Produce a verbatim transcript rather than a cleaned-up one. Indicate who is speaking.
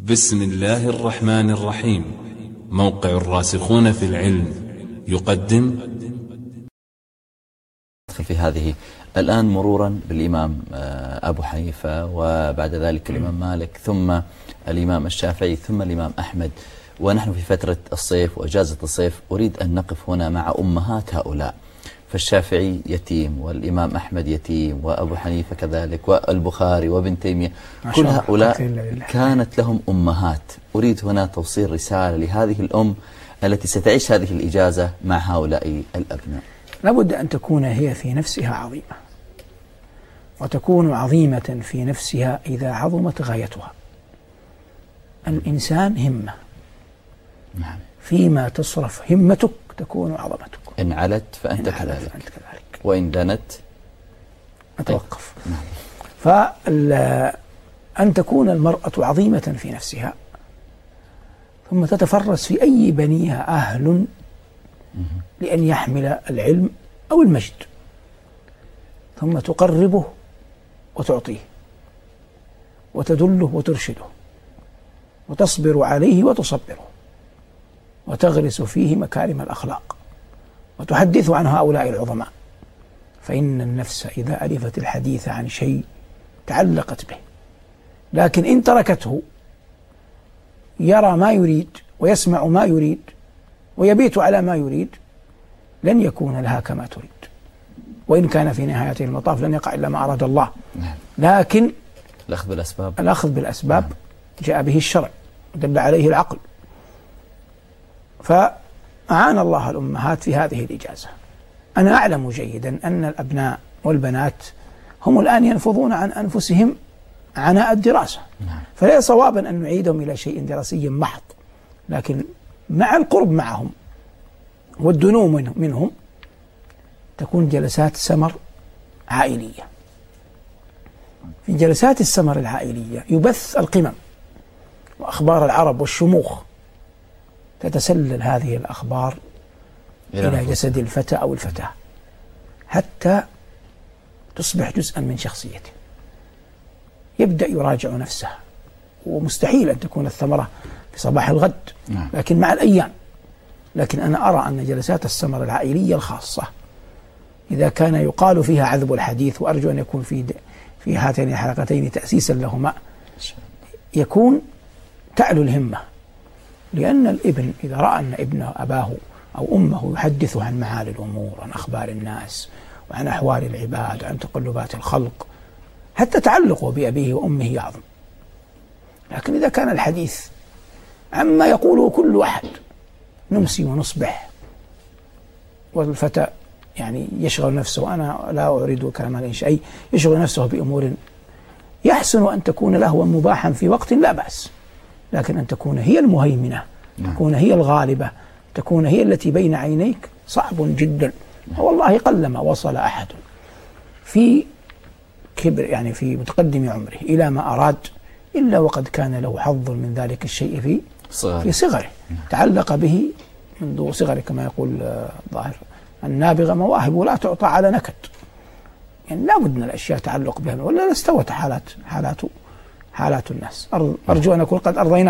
Speaker 1: بسم الله الرحمن الرحيم. موقع الراسخون في العلم يقدم
Speaker 2: في هذه الآن مرورا بالإمام أبو حنيفة، وبعد ذلك الإمام مالك، ثم الإمام الشافعي، ثم الإمام أحمد، ونحن في فترة الصيف وإجازة الصيف. أريد أن نقف هنا مع أمهات هؤلاء، فالشافعي يتيم، والإمام أحمد يتيم، وأبو حنيفة كذلك، والبخاري، وابن تيمية، كل هؤلاء كانت لهم أمهات. أريد هنا توصيل رسالة لهذه الأم التي ستعيش هذه الإجازة مع هؤلاء الأبناء.
Speaker 3: لابد أن تكون هي في نفسها عظيمة، وتكون عظيمة في نفسها إذا عظمت غايتها. الإنسان همة،
Speaker 2: نعم.
Speaker 3: فيما تصرف همتك تكون عظمتك.
Speaker 2: إن علت فأنت
Speaker 3: إن علت
Speaker 2: كذلك.
Speaker 3: فأنت كذلك،
Speaker 2: وإن دنت
Speaker 3: أتوقف.
Speaker 2: نعم.
Speaker 3: فأن تكون المرأة عظيمة في نفسها، ثم تتفرس في أي بنيها أهل لأن يحمل العلم أو المجد، ثم تقربه وتعطيه وتدله وترشده وتصبر عليه وتصبره وتغرس فيه مكارم الأخلاق وتحدث عن هؤلاء العظماء. فإن النفس إذا ألفت الحديث عن شيء تعلقت به، لكن إن تركته يرى ما يريد ويسمع ما يريد ويبيت على ما يريد لن يكون لها كما تريد، وإن كان في نهاية المطاف لن يقع إلا ما أراد الله. لكن
Speaker 2: الأخذ بالأسباب
Speaker 3: الأخذ بالأسباب جاء به الشرع ودل عليه العقل. فأعان الله الأمهات في هذه الإجازة. أنا أعلم جيدا أن الأبناء والبنات هم الآن ينفضون عن أنفسهم عناء الدراسة، فلا صوابا أن نعيدهم إلى شيء دراسي محض، لكن مع القرب معهم والدنو منهم تكون جلسات سمر عائلية. في جلسات السمر العائلية يبث القمم وأخبار العرب والشموخ، تتسلل هذه الأخبار إلى جسد الفتى أو الفتاة حتى تصبح جزءا من شخصيته، يبدأ يراجع نفسه. ومستحيل أن تكون الثمرة في صباح الغد، لكن مع الأيام. لكن أنا أرى أن جلسات السمر العائلية الخاصة إذا كان يقال فيها عذب الحديث، وأرجو أن يكون في في هاتين الحلقتين تأسيسا لهما، يكون تعلو الهمة. لأن الابن إذا رأى أن ابنه أباه أو أمه يحدث عن معالي الأمور، عن أخبار الناس، وعن أحوال العباد، وعن تقلبات الخلق، حتى تعلقه بأبيه وأمه يعظم. لكن إذا كان الحديث عما يقوله كل أحد، نمسي ونصبح، والفتى يعني يشغل نفسه، وأنا لا أريد كلام الإنشائي، يشغل نفسه بأمور يحسن أن تكون لهوا مباحا في وقت لا بأس، لكن أن تكون هي المهيمنة، تكون هي الغالبة، تكون هي التي بين عينيك، صعب جدا. والله قلما وصل أحد في كبر يعني في متقدم عمره إلى ما أراد إلا وقد كان له حظ من ذلك الشيء في صغر. في صغره تعلق به منذ صغره، كما يقول الظاهر النابغة مواهب لا تعطى على نكد. يعني لا بد من الأشياء تعلق بها، ولا استوت حالات حالات حالات الناس. أرجو أن أكون قد أرضينا